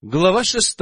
Глава 6.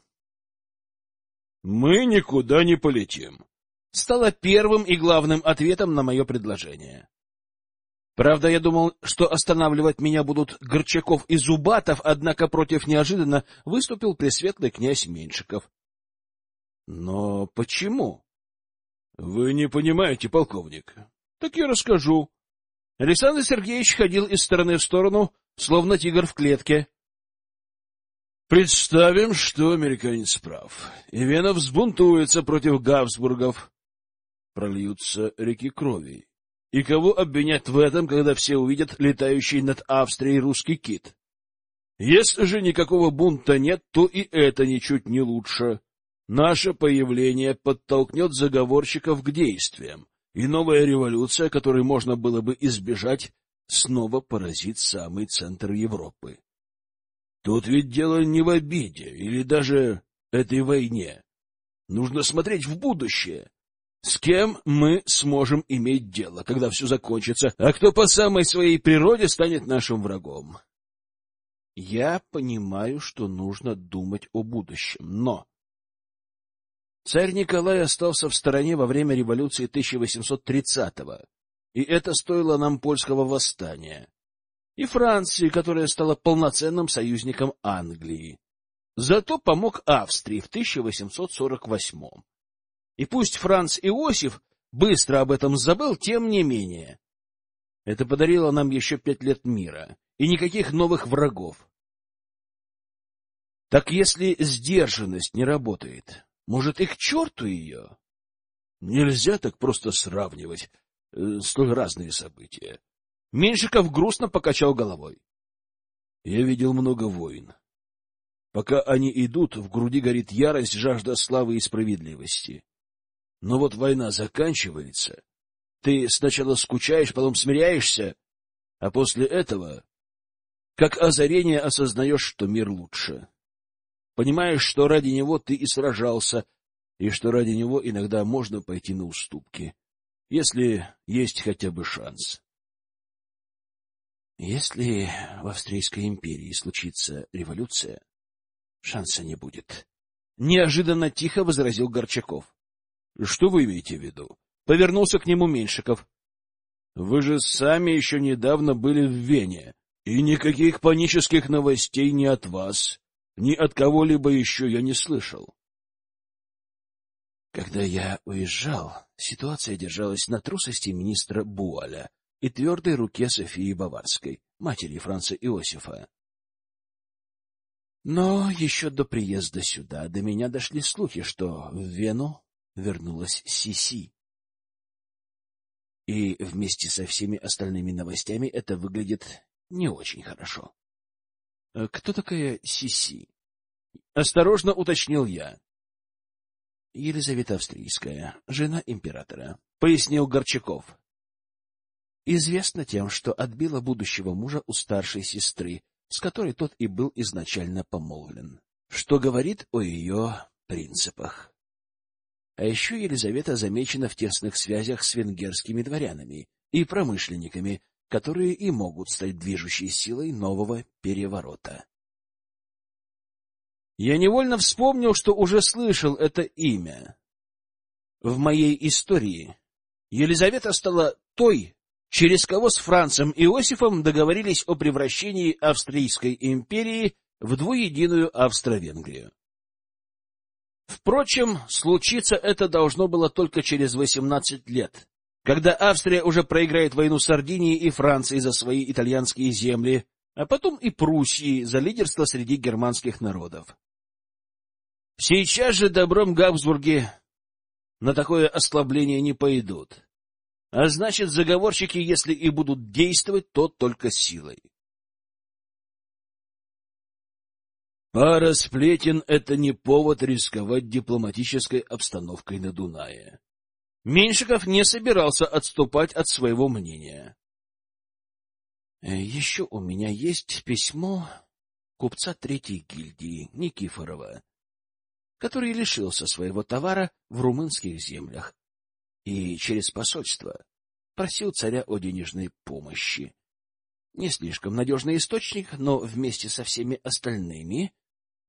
Мы никуда не полетим. Стало первым и главным ответом на мое предложение. Правда, я думал, что останавливать меня будут Горчаков и Зубатов, однако против неожиданно выступил пресветлый князь Меньшиков. Но почему? Вы не понимаете, полковник. Так я расскажу. Александр Сергеевич ходил из стороны в сторону, словно тигр в клетке. Представим, что американец прав, и Вена взбунтуется против Габсбургов. Прольются реки крови. И кого обвинять в этом, когда все увидят летающий над Австрией русский кит? Если же никакого бунта нет, то и это ничуть не лучше. Наше появление подтолкнет заговорщиков к действиям, и новая революция, которой можно было бы избежать, снова поразит самый центр Европы. Тут ведь дело не в обиде или даже этой войне. Нужно смотреть в будущее. С кем мы сможем иметь дело, когда все закончится, а кто по самой своей природе станет нашим врагом? Я понимаю, что нужно думать о будущем, но... Царь Николай остался в стороне во время революции 1830-го, и это стоило нам польского восстания. И Франции, которая стала полноценным союзником Англии. Зато помог Австрии в 1848-м. И пусть Франц Иосиф быстро об этом забыл, тем не менее. Это подарило нам еще 5 лет мира и никаких новых врагов. Так если сдержанность не работает, может, и к черту ее? Нельзя так просто сравнивать столь разные события. Меньшиков грустно покачал головой. Я видел много войн. Пока они идут, в груди горит ярость, жажда славы и справедливости. Но вот война заканчивается, ты сначала скучаешь, потом смиряешься, а после этого, как озарение, осознаешь, что мир лучше. Понимаешь, что ради него ты и сражался, и что ради него иногда можно пойти на уступки, если есть хотя бы шанс. Если в Австрийской империи случится революция, шанса не будет. Неожиданно тихо возразил Горчаков. Что вы имеете в виду? Повернулся к нему Меньшиков. Вы же сами еще недавно были в Вене, и никаких панических новостей ни от вас, ни от кого-либо еще я не слышал. Когда я уезжал, ситуация держалась на трусости министра Буаля и твердой руке Софии Баварской, матери Франца Иосифа. Но еще до приезда сюда до меня дошли слухи, что в Вену вернулась Сиси. И вместе со всеми остальными новостями это выглядит не очень хорошо. — Кто такая Сиси? — осторожно уточнил я. — Елизавета Австрийская, жена императора, — пояснил Горчаков. Известно тем, что отбила будущего мужа у старшей сестры, с которой тот и был изначально помолвлен, что говорит о ее принципах. А еще Елизавета замечена в тесных связях с венгерскими дворянами и промышленниками, которые и могут стать движущей силой нового переворота. Я невольно вспомнил, что уже слышал это имя. В моей истории Елизавета стала той, через кого с Францем Иосифом договорились о превращении Австрийской империи в двуединую Австро-Венгрию. Впрочем, случиться это должно было только через 18 лет, когда Австрия уже проиграет войну Сардинии и Франции за свои итальянские земли, а потом и Пруссии за лидерство среди германских народов. Сейчас же добром Габсбурги на такое ослабление не пойдут. А значит, заговорщики, если и будут действовать, то только силой. Пара сплетен — это не повод рисковать дипломатической обстановкой на Дунае. Меньшиков не собирался отступать от своего мнения. Еще у меня есть письмо купца Третьей гильдии Никифорова, который лишился своего товара в румынских землях и через посольство просил царя о денежной помощи. Не слишком надежный источник, но вместе со всеми остальными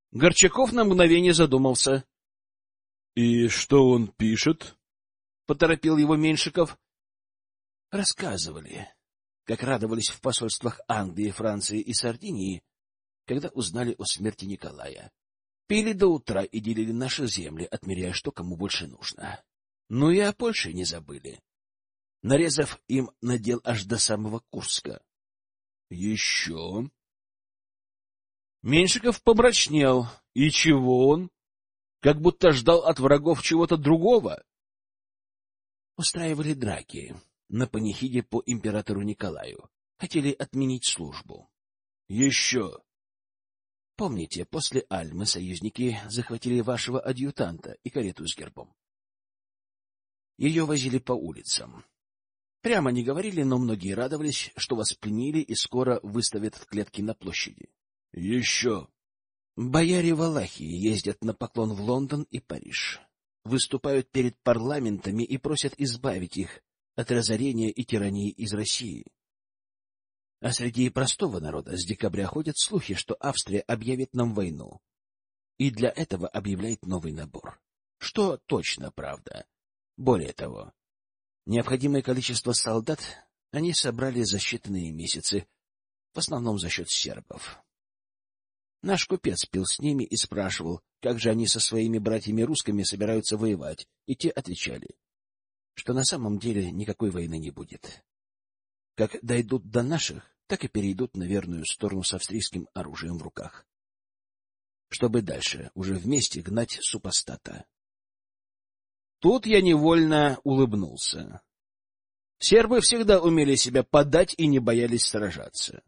Горчаков на мгновение задумался. — И что он пишет? — поторопил его Меньшиков. Рассказывали, как радовались в посольствах Англии, Франции и Сардинии, когда узнали о смерти Николая. Пили до утра и делили наши земли, отмеряя, что кому больше нужно. Ну и о Польше не забыли, нарезав им надел аж до самого Курска. — Еще? Меньшиков помрачнел. И чего он? Как будто ждал от врагов чего-то другого. Устраивали драки на панихиде по императору Николаю. Хотели отменить службу. Еще. Помните, после Альмы союзники захватили вашего адъютанта и карету с гербом? Ее возили по улицам. Прямо не говорили, но многие радовались, что вас пленили и скоро выставят в клетки на площади. Еще. Бояре Валахии ездят на поклон в Лондон и Париж. Выступают перед парламентами и просят избавить их от разорения и тирании из России. А среди простого народа с декабря ходят слухи, что Австрия объявит нам войну. И для этого объявляет новый набор. Что точно правда. Более того, необходимое количество солдат они собрали за считанные месяцы, в основном за счет сербов. Наш купец пил с ними и спрашивал, как же они со своими братьями-русскими собираются воевать, и те отвечали, что на самом деле никакой войны не будет. Как дойдут до наших, так и перейдут на верную сторону с австрийским оружием в руках, чтобы дальше уже вместе гнать супостата. Тут я невольно улыбнулся. Сербы всегда умели себя подать и не боялись сражаться.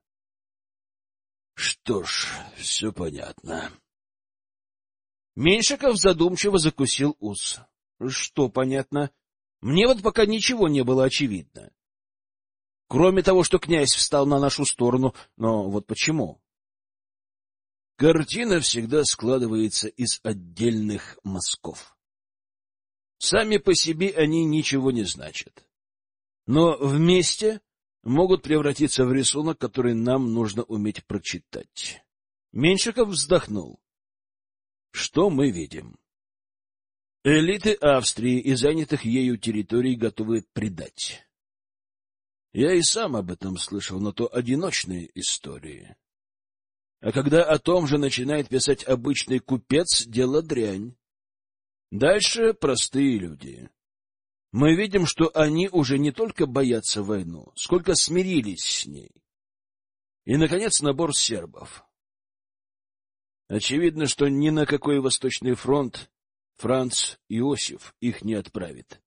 Что ж, все понятно. Меньшиков задумчиво закусил ус. Что понятно? Мне вот пока ничего не было очевидно. Кроме того, что князь встал на нашу сторону, но вот почему? Картина всегда складывается из отдельных мазков. Сами по себе они ничего не значат. Но вместе могут превратиться в рисунок, который нам нужно уметь прочитать. Меньшиков вздохнул. Что мы видим? Элиты Австрии и занятых ею территорий готовы предать. Я и сам об этом слышал, но то одиночные истории. А когда о том же начинает писать обычный купец, дело дрянь. Дальше простые люди. Мы видим, что они уже не только боятся войну, сколько смирились с ней. И, наконец, набор сербов. Очевидно, что ни на какой Восточный фронт Франц Иосиф их не отправит.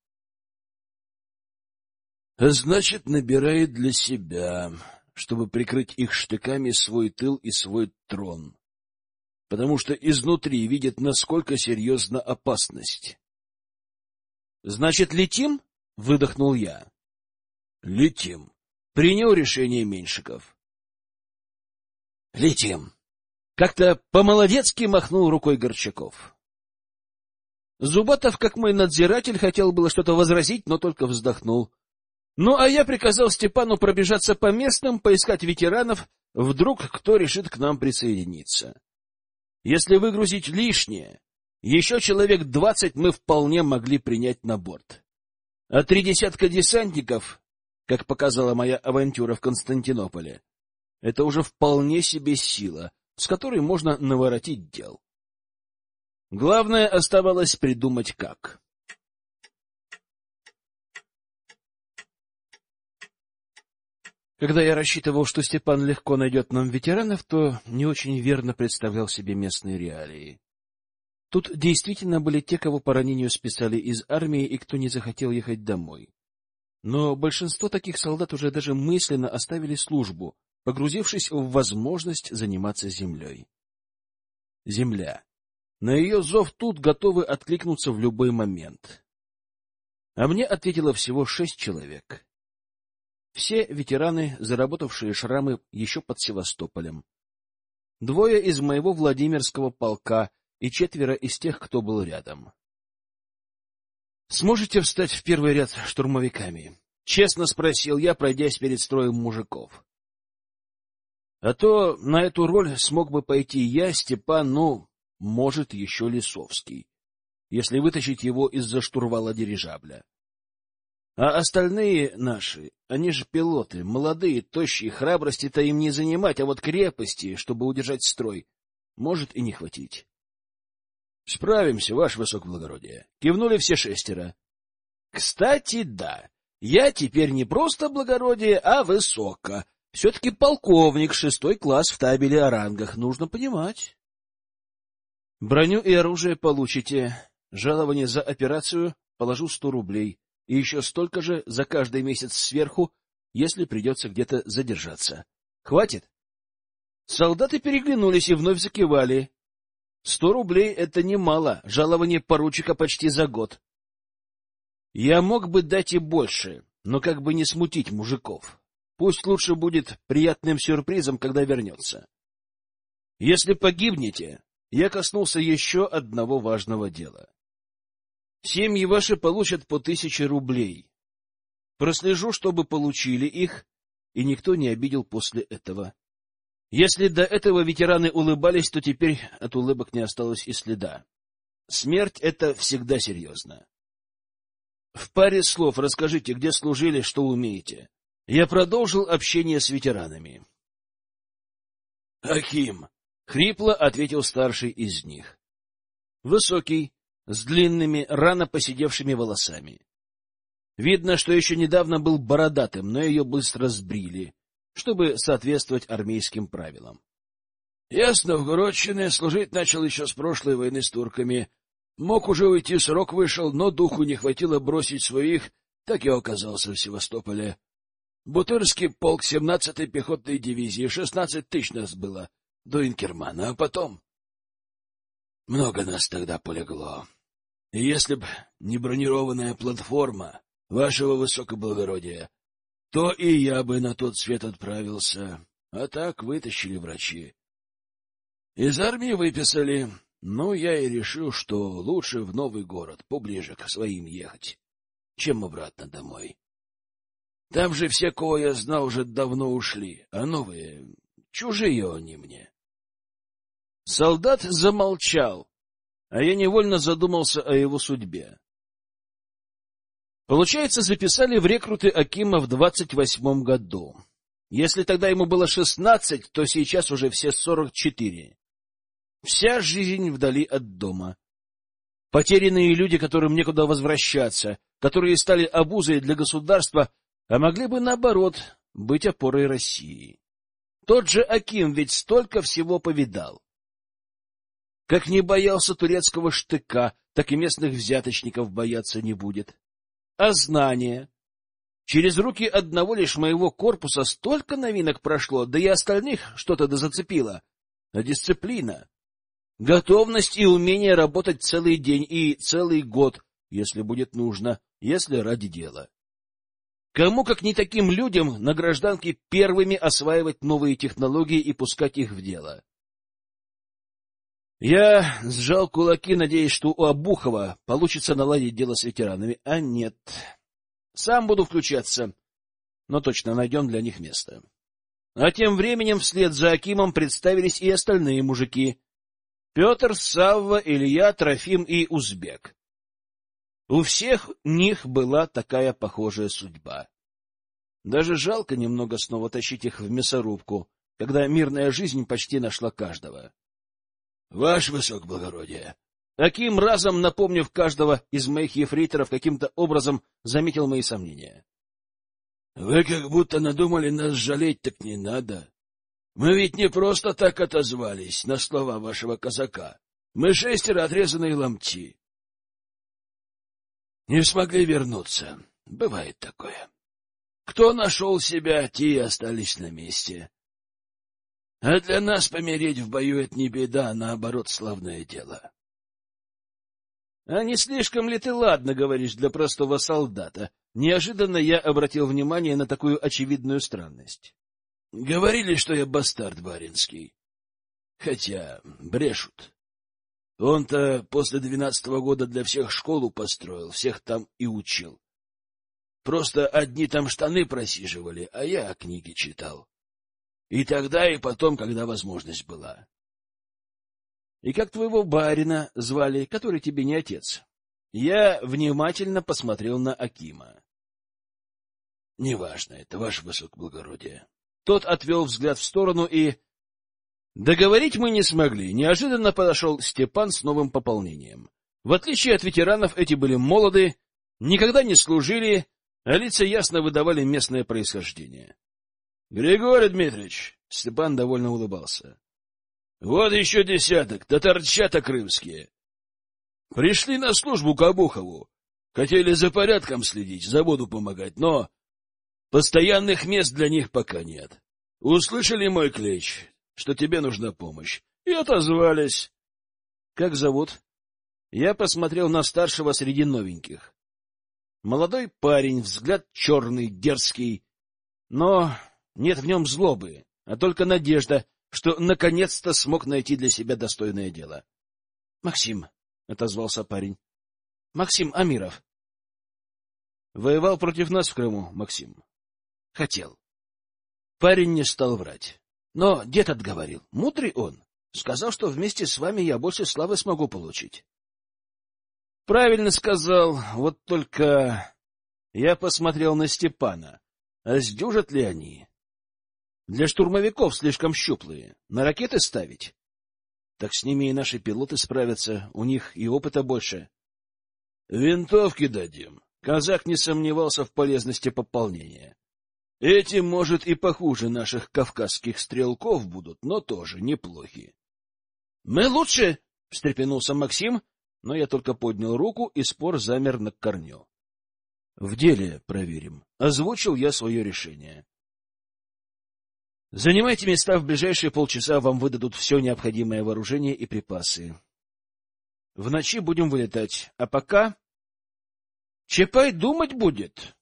А значит, набирает для себя, чтобы прикрыть их штыками свой тыл и свой трон. Потому что изнутри видит, насколько серьезна опасность. — Значит, летим? — выдохнул я. — Летим. Принял решение Меньшиков. — Летим. Как-то по-молодецки махнул рукой Горчаков. Зубатов, как мой надзиратель, хотел было что-то возразить, но только вздохнул. Ну, а я приказал Степану пробежаться по местным, поискать ветеранов, вдруг кто решит к нам присоединиться. Если выгрузить лишнее, еще человек 20 мы вполне могли принять на борт. А 3 десятка десантников, как показала моя авантюра в Константинополе, это уже вполне себе сила, с которой можно наворотить дел. Главное оставалось придумать как. Когда я рассчитывал, что Степан легко найдет нам ветеранов, то не очень верно представлял себе местные реалии. Тут действительно были те, кого по ранению списали из армии и кто не захотел ехать домой. Но большинство таких солдат уже даже мысленно оставили службу, погрузившись в возможность заниматься землей. Земля. На ее зов тут готовы откликнуться в любой момент. А мне ответило всего 6 человек. Все ветераны, заработавшие шрамы еще под Севастополем. 2 из моего Владимирского полка и 4 из тех, кто был рядом. «Сможете встать в первый ряд штурмовиками?» — честно спросил я, пройдясь перед строем мужиков. А то на эту роль смог бы пойти я, Степан, ну, может еще Лисовский, если вытащить его из-за штурвала дирижабля. А остальные наши, они же пилоты, молодые, тощие, храбрости-то им не занимать, а вот крепости, чтобы удержать строй, может и не хватить. — Справимся, ваше высокоблагородие. Кивнули все 6. Кстати, да, я теперь не просто благородие, а высоко. Все-таки полковник, 6 класс в табеле о рангах, нужно понимать. Броню и оружие получите. Жалование за операцию положу 100 рублей. И еще столько же за каждый месяц сверху, если придется где-то задержаться. Хватит? Солдаты переглянулись и вновь закивали. 100 рублей — это немало, жалование поручика почти за год. Я мог бы дать и больше, но как бы не смутить мужиков. Пусть лучше будет приятным сюрпризом, когда вернется. Если погибнете, я коснулся еще одного важного дела. Семьи ваши получат по 1000 рублей. Прослежу, чтобы получили их, и никто не обидел после этого. Если до этого ветераны улыбались, то теперь от улыбок не осталось и следа. Смерть — это всегда серьезно. В паре слов расскажите, где служили, что умеете. Я продолжил общение с ветеранами. — Аким! — хрипло ответил старший из них. Высокий, с длинными, рано поседевшими волосами. Видно, что еще недавно был бородатым, но ее быстро сбрили, чтобы соответствовать армейским правилам. Я с Новгородщины служить начал еще с прошлой войны с турками. Мог уже уйти, срок вышел, но духу не хватило бросить своих, так я оказался в Севастополе. Бутырский полк 17-й пехотной дивизии, 16 тысяч нас было до Инкермана, а потом... Много нас тогда полегло. И если б не бронированная платформа вашего высокоблагородия, то и я бы на тот свет отправился, а так вытащили врачи. Из армии выписали, но я и решил, что лучше в новый город, поближе к своим ехать, чем обратно домой. Там же все, кого я знал, уже давно ушли, а новые — чужие они мне. Солдат замолчал, а я невольно задумался о его судьбе. Получается, записали в рекруты Акима в 28-м году. Если тогда ему было 16, то сейчас уже все 44. Вся жизнь вдали от дома. Потерянные люди, которым некуда возвращаться, которые стали обузой для государства, а могли бы, наоборот, быть опорой России. Тот же Аким ведь столько всего повидал. Как не боялся турецкого штыка, так и местных взяточников бояться не будет. А знания? Через руки одного лишь моего корпуса столько новинок прошло, да и остальных что-то дозацепило. А дисциплина, готовность и умение работать целый день и целый год, если будет нужно, если ради дела. Кому, как не таким людям, на гражданке первыми осваивать новые технологии и пускать их в дело? Я сжал кулаки, надеясь, что у Обухова получится наладить дело с ветеранами, а нет. Сам буду включаться, но точно найдем для них место. А тем временем вслед за Акимом представились и остальные мужики. Петр, Савва, Илья, Трофим и Узбек. У всех них была такая похожая судьба. Даже жалко немного снова тащить их в мясорубку, когда мирная жизнь почти нашла каждого. — Ваше высокоблагородие! Аким, разом напомнив каждого из моих ефрейторов, каким-то образом заметил мои сомнения. — Вы как будто надумали нас жалеть, так не надо. Мы ведь не просто так отозвались на слова вашего казака. Мы 6 отрезанные ломти. Не смогли вернуться. Бывает такое. Кто нашел себя, те и остались на месте. А для нас помереть в бою — это не беда, а наоборот славное дело. — А не слишком ли ты ладно говоришь для простого солдата? Неожиданно я обратил внимание на такую очевидную странность. — Говорили, что я бастард баринский. Хотя брешут. Он-то после 12-го года для всех школу построил, всех там и учил. Просто одни там штаны просиживали, а я книги читал. И тогда, и потом, когда возможность была. И как твоего барина звали, который тебе не отец? Я внимательно посмотрел на Акима. — Неважно это, ваше высокоблагородие. Тот отвел взгляд в сторону и... Договорить мы не смогли. Неожиданно подошел Степан с новым пополнением. В отличие от ветеранов, эти были молоды, никогда не служили, а лица ясно выдавали местное происхождение. — Григорий Дмитриевич! — Степан довольно улыбался. — Вот еще десяток, татарчата крымские. Пришли на службу к Обухову. Хотели за порядком следить, заводу помогать, но постоянных мест для них пока нет. Услышали мой клич, что тебе нужна помощь, и отозвались. — Как зовут? Я посмотрел на старшего среди новеньких. Молодой парень, взгляд черный, дерзкий, но нет в нем злобы, а только надежда, что наконец-то смог найти для себя достойное дело. — Максим, — отозвался парень. — Максим Амиров. — Воевал против нас в Крыму, Максим? — Хотел. Парень не стал врать. Но дед отговорил. Мудрый он. Сказал, что вместе с вами я больше славы смогу получить. — Правильно сказал. Вот только... Я посмотрел на Степана. А сдюжат ли они? Для штурмовиков слишком щуплые. На ракеты ставить? Так с ними и наши пилоты справятся. У них и опыта больше. — Винтовки дадим. Казак не сомневался в полезности пополнения. Эти, может, и похуже наших кавказских стрелков будут, но тоже неплохи. — Мы лучше! — встрепенулся Максим, но я только поднял руку, и спор замер на корню. — В деле проверим. Озвучил я свое решение. — Занимайте места, в ближайшие полчаса вам выдадут все необходимое вооружение и припасы. В ночи будем вылетать, а пока... Чапай думать будет.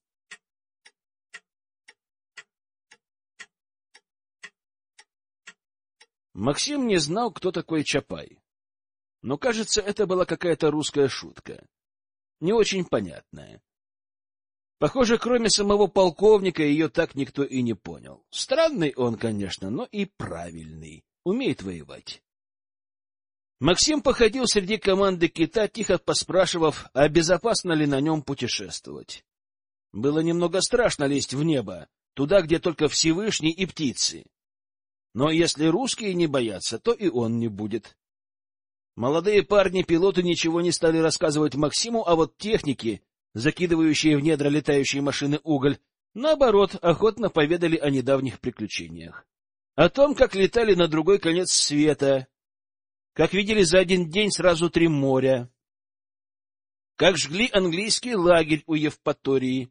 Максим не знал, кто такой Чапай. Но, кажется, это была какая-то русская шутка. Не очень понятная. Похоже, кроме самого полковника, ее так никто и не понял. Странный он, конечно, но и правильный. Умеет воевать. Максим походил среди команды кита, тихо поспрашивав, а безопасно ли на нем путешествовать. Было немного страшно лезть в небо, туда, где только Всевышний и птицы. Но если русские не боятся, то и он не будет. Молодые парни-пилоты ничего не стали рассказывать Максиму, а вот техники, закидывающие в недра летающие машины уголь, наоборот, охотно поведали о недавних приключениях. О том, как летали на другой конец света, как видели за один день сразу 3 моря, как жгли английский лагерь у Евпатории.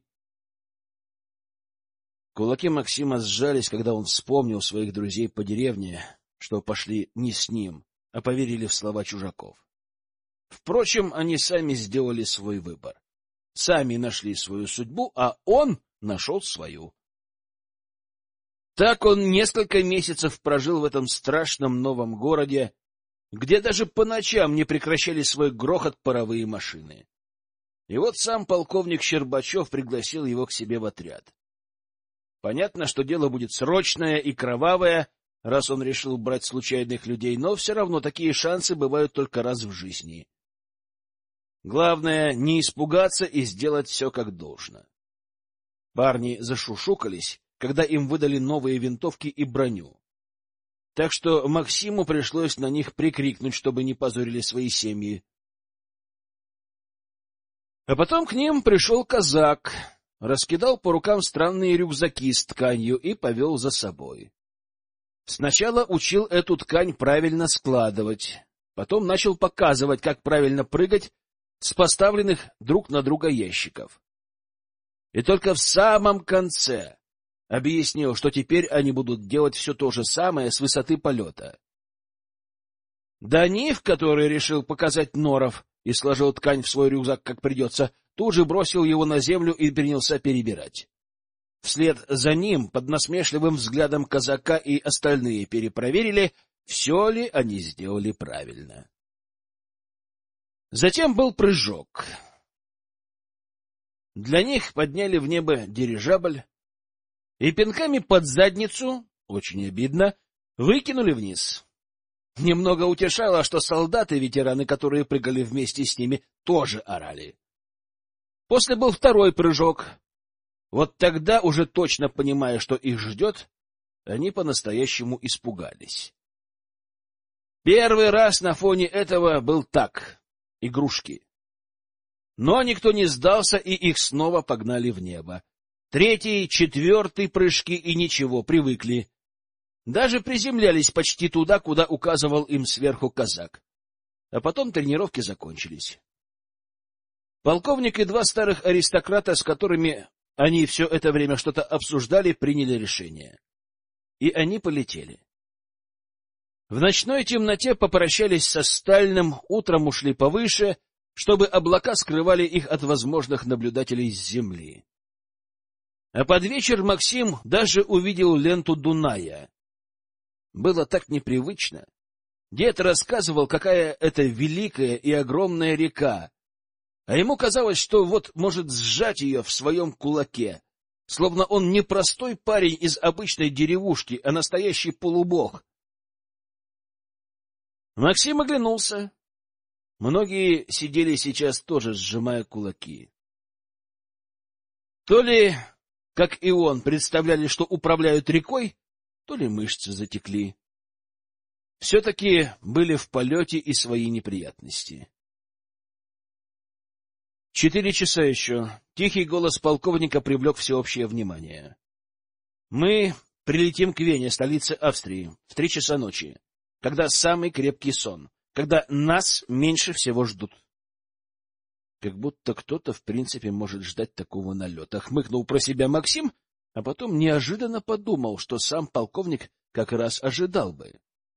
Кулаки Максима сжались, когда он вспомнил своих друзей по деревне, что пошли не с ним, а поверили в слова чужаков. Впрочем, они сами сделали свой выбор. Сами нашли свою судьбу, а он нашел свою. Так он несколько месяцев прожил в этом страшном новом городе, где даже по ночам не прекращали свой грохот паровые машины. И вот сам полковник Щербачев пригласил его к себе в отряд. Понятно, что дело будет срочное и кровавое, раз он решил брать случайных людей, но все равно такие шансы бывают только раз в жизни. Главное — не испугаться и сделать все как должно. Парни зашушукались, когда им выдали новые винтовки и броню. Так что Максиму пришлось на них прикрикнуть, чтобы не позорили свои семьи. А потом к ним пришел казак, раскидал по рукам странные рюкзаки с тканью и повел за собой. Сначала учил эту ткань правильно складывать, потом начал показывать, как правильно прыгать с поставленных друг на друга ящиков. И только в самом конце объяснил, что теперь они будут делать все то же самое с высоты полета. Данив, который решил показать норов и сложил ткань в свой рюкзак как придется, тут же бросил его на землю и принялся перебирать. Вслед за ним, под насмешливым взглядом казака, и остальные перепроверили, все ли они сделали правильно. Затем был прыжок. Для них подняли в небо дирижабль и пинками под задницу, очень обидно, выкинули вниз. Немного утешало, что солдаты-ветераны, которые прыгали вместе с ними, тоже орали. После был второй прыжок. Вот тогда, уже точно понимая, что их ждет, они по-настоящему испугались. Первый раз на фоне этого был так, игрушки. Но никто не сдался, и их снова погнали в небо. Третий, четвертый прыжки, и ничего, привыкли. Даже приземлялись почти туда, куда указывал им сверху казак. А потом тренировки закончились. Полковник и два старых аристократа, с которыми они все это время что-то обсуждали, приняли решение. И они полетели. В ночной темноте попрощались со Стальным, утром ушли повыше, чтобы облака скрывали их от возможных наблюдателей с земли. А под вечер Максим даже увидел ленту Дуная. Было так непривычно. Дед рассказывал, какая это великая и огромная река, а ему казалось, что вот может сжать ее в своем кулаке, словно он не простой парень из обычной деревушки, а настоящий полубог. Максим оглянулся. Многие сидели сейчас тоже, сжимая кулаки. То ли, как и он, представляли, что управляют рекой, то ли мышцы затекли. Все-таки были в полете и свои неприятности. 4 часа еще. Тихий голос полковника привлек всеобщее внимание. Мы прилетим к Вене, столице Австрии, в 3 часа ночи, когда самый крепкий сон, когда нас меньше всего ждут. Как будто кто-то в принципе может ждать такого налета. Хмыкнул про себя Максим, а потом неожиданно подумал, что сам полковник как раз ожидал бы.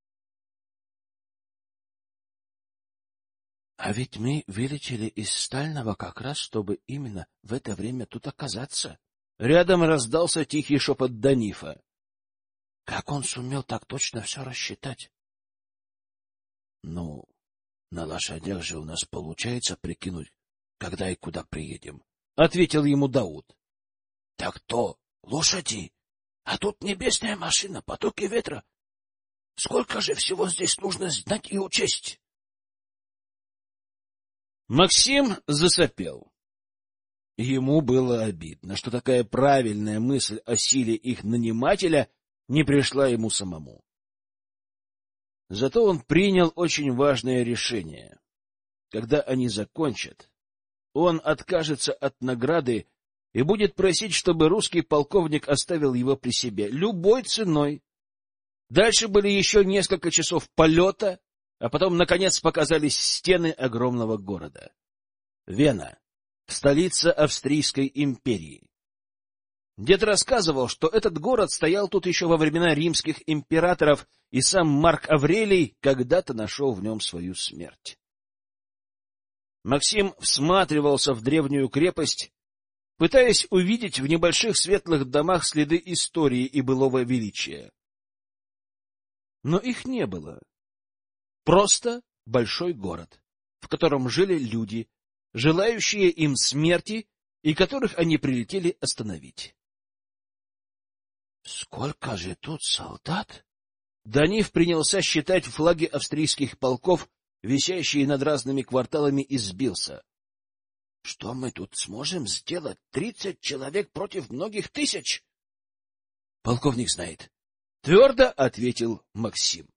А ведь мы вылетели из Стального как раз, чтобы именно в это время тут оказаться. Рядом раздался тихий шепот Данифа. Как он сумел так точно все рассчитать? Ну, на лошадях же у нас получается прикинуть, когда и куда приедем, — ответил ему Дауд. — Так то лошади, а тут небесная машина, потоки ветра. Сколько же всего здесь нужно знать и учесть? Максим засопел. Ему было обидно, что такая правильная мысль о силе их нанимателя не пришла ему самому. Зато он принял очень важное решение. Когда они закончат, он откажется от награды и будет просить, чтобы русский полковник оставил его при себе любой ценой. Дальше были еще несколько часов полета, а потом, наконец, показались стены огромного города. Вена, столица Австрийской империи. Дед рассказывал, что этот город стоял тут еще во времена римских императоров, и сам Марк Аврелий когда-то нашел в нем свою смерть. Максим всматривался в древнюю крепость, пытаясь увидеть в небольших светлых домах следы истории и былого величия. Но их не было. Просто большой город, в котором жили люди, желающие им смерти, и которых они прилетели остановить. Сколько же тут солдат? Даниф принялся считать флаги австрийских полков, висящие над разными кварталами, и сбился. Что мы тут сможем сделать? 30 человек против многих тысяч? Полковник знает, — твердо ответил Максим.